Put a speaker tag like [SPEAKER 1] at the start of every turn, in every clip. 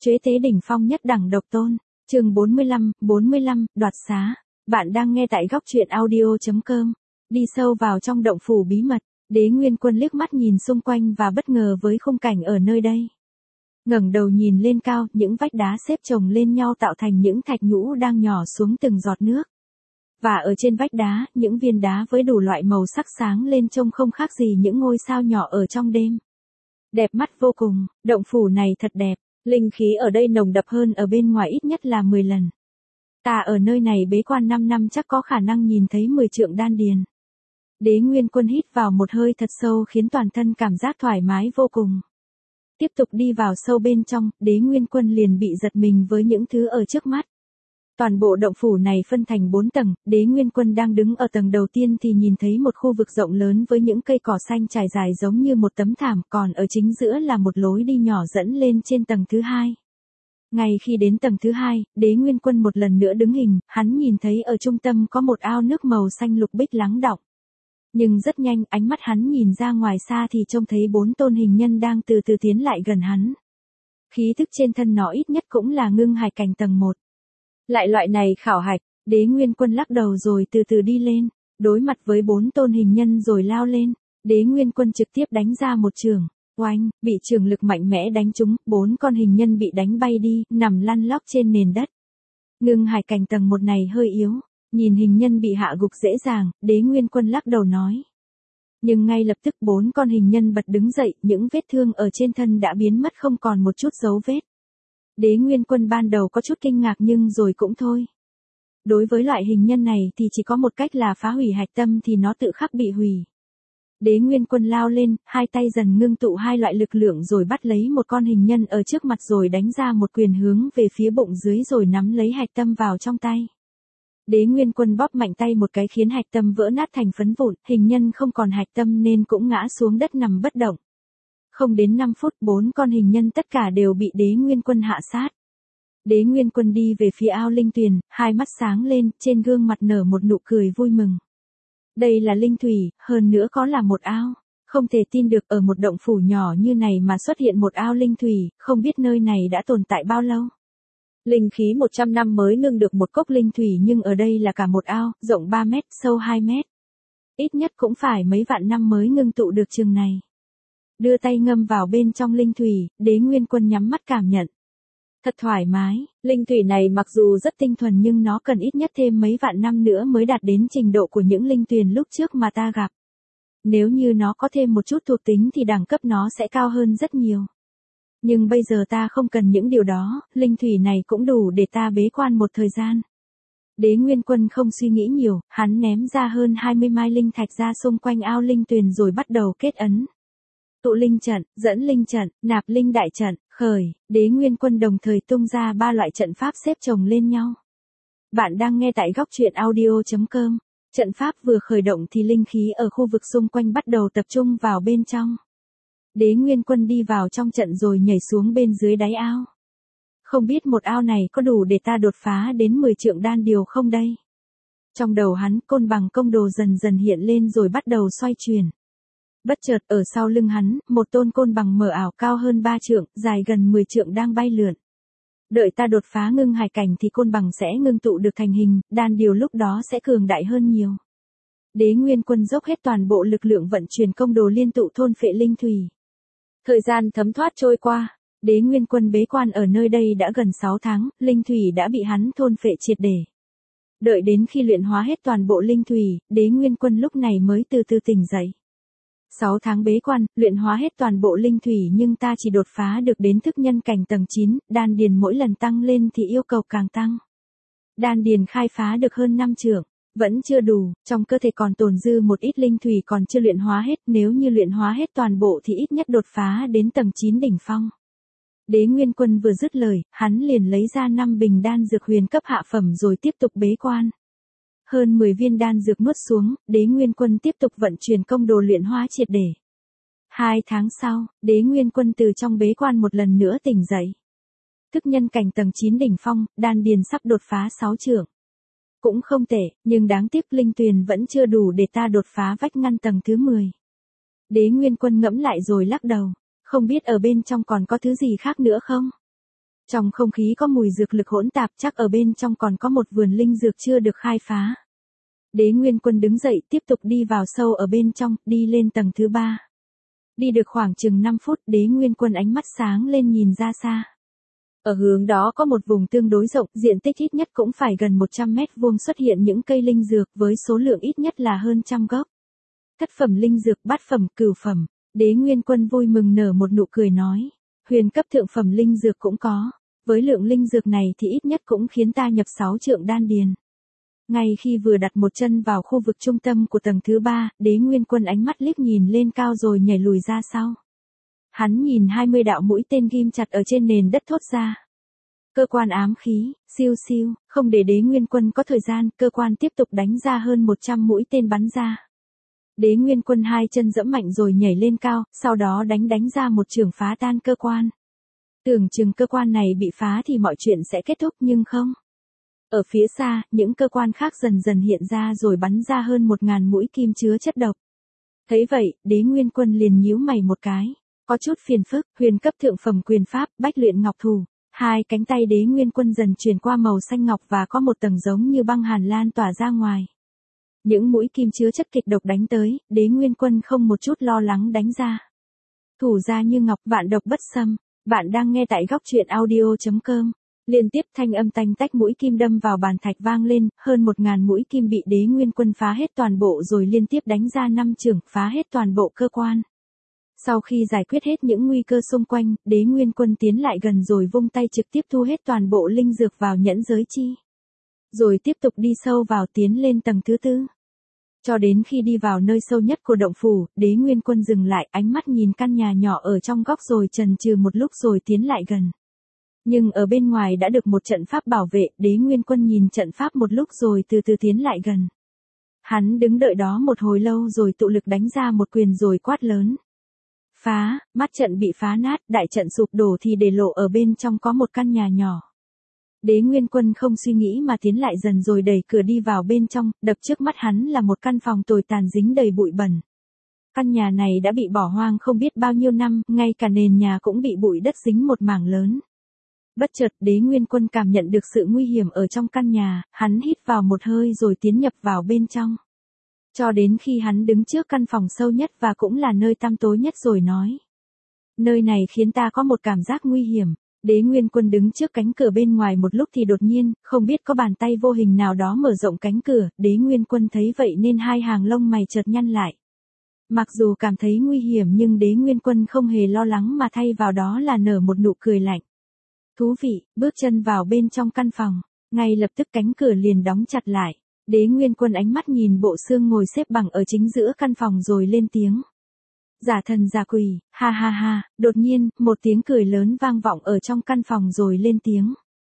[SPEAKER 1] Chế tế đỉnh phong nhất đẳng độc tôn. Chương 45, đoạt xá. Bạn đang nghe tại góc truyện audio.com. Đi sâu vào trong động phủ bí mật, Đế Nguyên Quân liếc mắt nhìn xung quanh và bất ngờ với khung cảnh ở nơi đây. Ngẩng đầu nhìn lên cao, những vách đá xếp chồng lên nhau tạo thành những thạch nhũ đang nhỏ xuống từng giọt nước. Và ở trên vách đá, những viên đá với đủ loại màu sắc sáng lên trông không khác gì những ngôi sao nhỏ ở trong đêm. Đẹp mắt vô cùng, động phủ này thật đẹp, linh khí ở đây nồng đậm hơn ở bên ngoài ít nhất là 10 lần. Ta ở nơi này bế quan 5 năm chắc có khả năng nhìn thấy 10 trượng đan điền. Đế Nguyên Quân hít vào một hơi thật sâu khiến toàn thân cảm giác thoải mái vô cùng. Tiếp tục đi vào sâu bên trong, Đế Nguyên Quân liền bị giật mình với những thứ ở trước mắt. Toàn bộ động phủ này phân thành 4 tầng, Đế Nguyên Quân đang đứng ở tầng đầu tiên thì nhìn thấy một khu vực rộng lớn với những cây cỏ xanh trải dài giống như một tấm thảm, còn ở chính giữa là một lối đi nhỏ dẫn lên trên tầng thứ 2. Ngay khi đến tầng thứ 2, Đế Nguyên Quân một lần nữa đứng hình, hắn nhìn thấy ở trung tâm có một ao nước màu xanh lục bích lắng đọng. Nhưng rất nhanh, ánh mắt hắn nhìn ra ngoài xa thì trông thấy 4 tôn hình nhân đang từ từ tiến lại gần hắn. Khí thức trên thân nó ít nhất cũng là ngưng hải cảnh tầng 1. Lại loại này khảo hạch, Đế Nguyên Quân lắc đầu rồi từ từ đi lên, đối mặt với 4 tôn hình nhân rồi lao lên. Đế Nguyên Quân trực tiếp đánh ra một chưởng, oanh, bị chưởng lực mạnh mẽ đánh trúng, 4 con hình nhân bị đánh bay đi, nằm lăn lóc trên nền đất. Ngưng hải cảnh tầng 1 này hơi yếu, nhìn hình nhân bị hạ gục dễ dàng, Đế Nguyên Quân lắc đầu nói. Nhưng ngay lập tức 4 con hình nhân bật đứng dậy, những vết thương ở trên thân đã biến mất không còn một chút dấu vết. Đế Nguyên Quân ban đầu có chút kinh ngạc nhưng rồi cũng thôi. Đối với loại hình nhân này thì chỉ có một cách là phá hủy hạch tâm thì nó tự khắc bị hủy. Đế Nguyên Quân lao lên, hai tay dần ngưng tụ hai loại lực lượng rồi bắt lấy một con hình nhân ở trước mặt rồi đánh ra một quyền hướng về phía bụng dưới rồi nắm lấy hạch tâm vào trong tay. Đế Nguyên Quân bóp mạnh tay một cái khiến hạch tâm vỡ nát thành phấn vụn, hình nhân không còn hạch tâm nên cũng ngã xuống đất nằm bất động. Không đến 5 phút 4 con hình nhân tất cả đều bị Đế Nguyên Quân hạ sát. Đế Nguyên Quân đi về phía ao linh tuyền, hai mắt sáng lên, trên gương mặt nở một nụ cười vui mừng. Đây là linh thủy, hơn nữa có là một ao. Không thể tin được ở một động phủ nhỏ như này mà xuất hiện một ao linh thủy, không biết nơi này đã tồn tại bao lâu. Linh khí 100 năm mới ngưng được một cốc linh thủy nhưng ở đây là cả một ao, rộng 3 mét, sâu 2 mét. Ít nhất cũng phải mấy vạn năm mới ngưng tụ được chừng này. Đưa tay ngâm vào bên trong linh thủy, Đế Nguyên Quân nhắm mắt cảm nhận. Thật thoải mái, linh thủy này mặc dù rất tinh thuần nhưng nó cần ít nhất thêm mấy vạn năm nữa mới đạt đến trình độ của những linh tuyền lúc trước mà ta gặp. Nếu như nó có thêm một chút thuộc tính thì đẳng cấp nó sẽ cao hơn rất nhiều. Nhưng bây giờ ta không cần những điều đó, linh thủy này cũng đủ để ta bế quan một thời gian. Đế Nguyên Quân không suy nghĩ nhiều, hắn ném ra hơn 20 mai linh thạch ra xung quanh ao linh tuyền rồi bắt đầu kết ấn. Tụ linh trận, dẫn linh trận, nạp linh đại trận, khởi, Đế Nguyên Quân đồng thời tung ra 3 loại trận pháp xếp chồng lên nhau. Bạn đang nghe tại góc truyện audio.com. Trận pháp vừa khởi động thì linh khí ở khu vực xung quanh bắt đầu tập trung vào bên trong. Đế Nguyên Quân đi vào trong trận rồi nhảy xuống bên dưới đáy ao. Không biết một ao này có đủ để ta đột phá đến 10 trượng đan điều không đây? Trong đầu hắn, côn bằng công đồ dần dần hiện lên rồi bắt đầu xoay chuyển. Bất chợt ở sau lưng hắn, một tôn côn bằng mờ ảo cao hơn 3 trượng, dài gần 10 trượng đang bay lượn. Đợi ta đột phá ngưng hải cảnh thì côn bằng sẽ ngưng tụ được thành hình, đan điều lúc đó sẽ cường đại hơn nhiều. Đế Nguyên Quân dốc hết toàn bộ lực lượng vận chuyển công đồ liên tụ thôn phệ linh thủy. Thời gian thấm thoát trôi qua, Đế Nguyên Quân bế quan ở nơi đây đã gần 6 tháng, linh thủy đã bị hắn thôn phệ triệt để. Đợi đến khi luyện hóa hết toàn bộ linh thủy, Đế Nguyên Quân lúc này mới từ từ tỉnh dậy. 6 tháng bế quan, luyện hóa hết toàn bộ linh thủy nhưng ta chỉ đột phá được đến thức nhân cảnh tầng 9, đan điền mỗi lần tăng lên thì yêu cầu càng tăng. Đan điền khai phá được hơn 5 trượng, vẫn chưa đủ, trong cơ thể còn tồn dư một ít linh thủy còn chưa luyện hóa hết, nếu như luyện hóa hết toàn bộ thì ít nhất đột phá đến tầng 9 đỉnh phong. Đế Nguyên Quân vừa dứt lời, hắn liền lấy ra 5 bình đan dược huyền cấp hạ phẩm rồi tiếp tục bế quan. Hơn 10 viên đan dược nuốt xuống, Đế Nguyên Quân tiếp tục vận chuyển công đồ luyện hóa triệt để. 2 tháng sau, Đế Nguyên Quân từ trong bế quan một lần nữa tỉnh dậy. Thức nhân cảnh tầng 9 đỉnh phong, đan điền sắp đột phá 6 trượng. Cũng không tệ, nhưng đáng tiếc linh tuyền vẫn chưa đủ để ta đột phá vách ngăn tầng thứ 10. Đế Nguyên Quân ngẫm lại rồi lắc đầu, không biết ở bên trong còn có thứ gì khác nữa không? Trong không khí có mùi dược lực hỗn tạp, chắc ở bên trong còn có một vườn linh dược chưa được khai phá. Đế Nguyên Quân đứng dậy tiếp tục đi vào sâu ở bên trong, đi lên tầng thứ 3. Đi được khoảng chừng 5 phút, Đế Nguyên Quân ánh mắt sáng lên nhìn ra xa. Ở hướng đó có một vùng tương đối rộng, diện tích ít nhất cũng phải gần 100 mét vuông xuất hiện những cây linh dược với số lượng ít nhất là hơn trăm gốc. Thất phẩm linh dược, bát phẩm, cửu phẩm. Đế Nguyên Quân vui mừng nở một nụ cười nói. Huyền cấp thượng phẩm linh dược cũng có. Với lượng linh dược này thì ít nhất cũng khiến ta nhập 6 trượng đan điền. Ngay khi vừa đặt một chân vào khu vực trung tâm của tầng thứ 3, Đế Nguyên Quân ánh mắt liếc nhìn lên cao rồi nhảy lùi ra sau. Hắn nhìn 20 đạo mũi tên ghim chặt ở trên nền đất thốt ra. Cơ quan ám khí, siêu siêu, không để Đế Nguyên Quân có thời gian, cơ quan tiếp tục đánh ra hơn 100 mũi tên bắn ra. Đế Nguyên Quân hai chân giẫm mạnh rồi nhảy lên cao, sau đó đánh ra một chưởng phá tan cơ quan. Tưởng chừng cơ quan này bị phá thì mọi chuyện sẽ kết thúc nhưng không. Ở phía xa, những cơ quan khác dần dần hiện ra rồi bắn ra hơn 1000 mũi kim chứa chất độc. Thấy vậy, Đế Nguyên Quân liền nhíu mày một cái. Có chút phiền phức, huyền cấp thượng phẩm quyền pháp, bách luyện ngọc thủ. Hai cánh tay Đế Nguyên Quân dần chuyển qua màu xanh ngọc và có một tầng giống như băng hàn lan tỏa ra ngoài. Những mũi kim chứa chất kịch độc đánh tới, Đế Nguyên Quân không một chút lo lắng đánh ra. Thủ ra như ngọc, vạn độc bất xâm. Bạn đang nghe tại góc truyện audio.com. Liên tiếp thanh âm tanh tách mũi kim đâm vào bàn thạch vang lên, hơn 1000 mũi kim bị Đế Nguyên Quân phá hết toàn bộ rồi liên tiếp đánh ra 5 chưởng, phá hết toàn bộ cơ quan. Sau khi giải quyết hết những nguy cơ xung quanh, Đế Nguyên Quân tiến lại gần rồi vung tay trực tiếp thu hết toàn bộ linh dược vào nhẫn giới chi. Rồi tiếp tục đi sâu vào tiến lên tầng thứ 4. Cho đến khi đi vào nơi sâu nhất của động phủ, Đế Nguyên Quân dừng lại, ánh mắt nhìn căn nhà nhỏ ở trong góc rồi chần chừ một lúc rồi tiến lại gần. Nhưng ở bên ngoài đã được một trận pháp bảo vệ, Đế Nguyên Quân nhìn trận pháp một lúc rồi từ từ tiến lại gần. Hắn đứng đợi đó một hồi lâu rồi tụ lực đánh ra một quyền rồi quát lớn. Phá, mắt trận bị phá nát, đại trận sụp đổ thì để lộ ở bên trong có một căn nhà nhỏ. Đế Nguyên Quân không suy nghĩ mà tiến lại dần rồi đẩy cửa đi vào bên trong, đập trước mắt hắn là một căn phòng tồi tàn dính đầy bụi bẩn. Căn nhà này đã bị bỏ hoang không biết bao nhiêu năm, ngay cả nền nhà cũng bị bụi đất dính một mảng lớn. Bất chợt Đế Nguyên Quân cảm nhận được sự nguy hiểm ở trong căn nhà, hắn hít vào một hơi rồi tiến nhập vào bên trong. Cho đến khi hắn đứng trước căn phòng sâu nhất và cũng là nơi tăm tối nhất rồi nói. Nơi này khiến ta có một cảm giác nguy hiểm. Đế Nguyên Quân đứng trước cánh cửa bên ngoài một lúc thì đột nhiên, không biết có bàn tay vô hình nào đó mở rộng cánh cửa, Đế Nguyên Quân thấy vậy nên hai hàng lông mày chợt nhăn lại. Mặc dù cảm thấy nguy hiểm nhưng Đế Nguyên Quân không hề lo lắng mà thay vào đó là nở một nụ cười lạnh. Thú vị, bước chân vào bên trong căn phòng, ngay lập tức cánh cửa liền đóng chặt lại. Đế Nguyên Quân ánh mắt nhìn bộ xương ngồi xếp bằng ở chính giữa căn phòng rồi lên tiếng. Giả thần giả quỷ, ha ha ha, đột nhiên, một tiếng cười lớn vang vọng ở trong căn phòng rồi lên tiếng.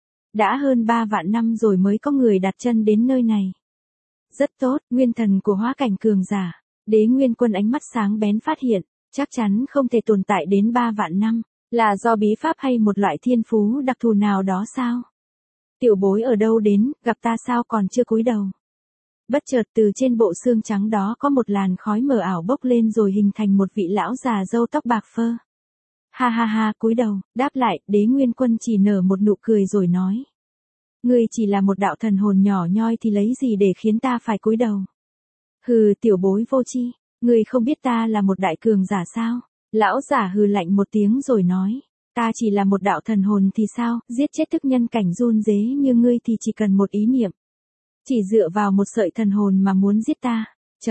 [SPEAKER 1] Đã hơn 3 vạn năm rồi mới có người đặt chân đến nơi này. Rất tốt, nguyên thần của hóa cảnh cường giả. Đế Nguyên Quân ánh mắt sáng bén phát hiện, chắc chắn không thể tồn tại đến 3 vạn năm, là do bí pháp hay một loại thiên phú đặc thù nào đó sao? Tiểu bối ở đâu đến, gặp ta sao còn chưa cúi đầu? Bất chợt từ trên bộ xương trắng đó có một làn khói mờ ảo bốc lên rồi hình thành một vị lão già râu tóc bạc phơ. Ha ha ha, cúi đầu, đáp lại, Đế Nguyên Quân chỉ nở một nụ cười rồi nói. Ngươi chỉ là một đạo thần hồn nhỏ nhoi thì lấy gì để khiến ta phải cúi đầu? Hừ, tiểu bối vô tri, ngươi không biết ta là một đại cường giả sao? Lão giả hừ lạnh một tiếng rồi nói. Ta chỉ là một đạo thần hồn thì sao, giết chết thức nhân cảnh run rế như ngươi thì chỉ cần một ý niệm. Chỉ dựa vào một sợi thần hồn mà muốn giết ta.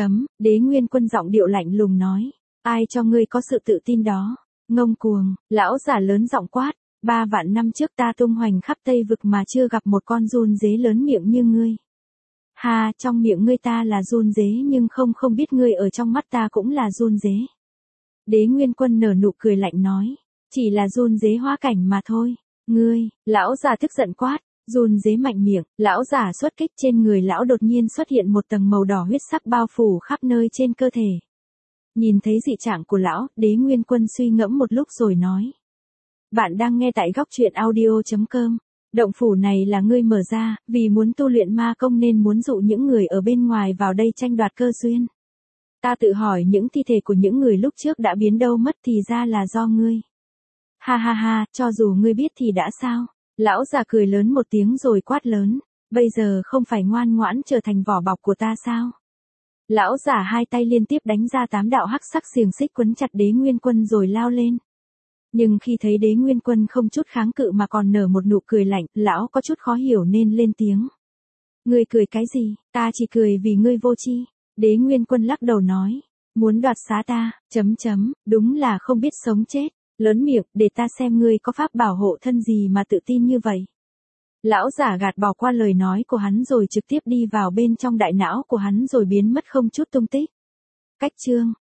[SPEAKER 1] Đế Nguyên Quân giọng điệu lạnh lùng nói. Ai cho ngươi có sự tự tin đó? Ngông cuồng, lão giả lớn giọng quát. 3 vạn năm trước ta tung hoành khắp Tây Vực mà chưa gặp một con run dế lớn miệng như ngươi. Ha, trong miệng ngươi ta là run dế nhưng không biết ngươi ở trong mắt ta cũng là run dế. Đế Nguyên Quân nở nụ cười lạnh nói. Chỉ là run dế hóa cảnh mà thôi. Ngươi, lão giả tức giận quát. Run dế mạnh miệng, lão giả xuất kích trên người lão đột nhiên xuất hiện một tầng màu đỏ huyết sắc bao phủ khắp nơi trên cơ thể. Nhìn thấy dị trạng của lão, Đế Nguyên Quân suy ngẫm một lúc rồi nói. Bạn đang nghe tại góc truyện audio.com. Động phủ này là ngươi mở ra, vì muốn tu luyện ma công nên muốn dụ những người ở bên ngoài vào đây tranh đoạt cơ duyên. Ta tự hỏi những thi thể của những người lúc trước đã biến đâu mất thì ra là do ngươi. Ha ha ha, cho dù ngươi biết thì đã sao? Lão già cười lớn một tiếng rồi quát lớn. Bây giờ không phải ngoan ngoãn trở thành vỏ bọc của ta sao? Lão giả hai tay liên tiếp đánh ra 8 đạo hắc sắc xiềng xích quấn chặt Đế Nguyên Quân rồi lao lên. Nhưng khi thấy Đế Nguyên Quân không chút kháng cự mà còn nở một nụ cười lạnh, lão có chút khó hiểu nên lên tiếng. Ngươi cười cái gì? Ta chỉ cười vì ngươi vô tri. Đế Nguyên Quân lắc đầu nói. Muốn đoạt xá ta, đúng là không biết sống chết. Lớn miệng, để ta xem ngươi có pháp bảo hộ thân gì mà tự tin như vậy. Lão giả gạt bỏ qua lời nói của hắn rồi trực tiếp đi vào bên trong đại não của hắn rồi biến mất không chút tung tích. Cách chương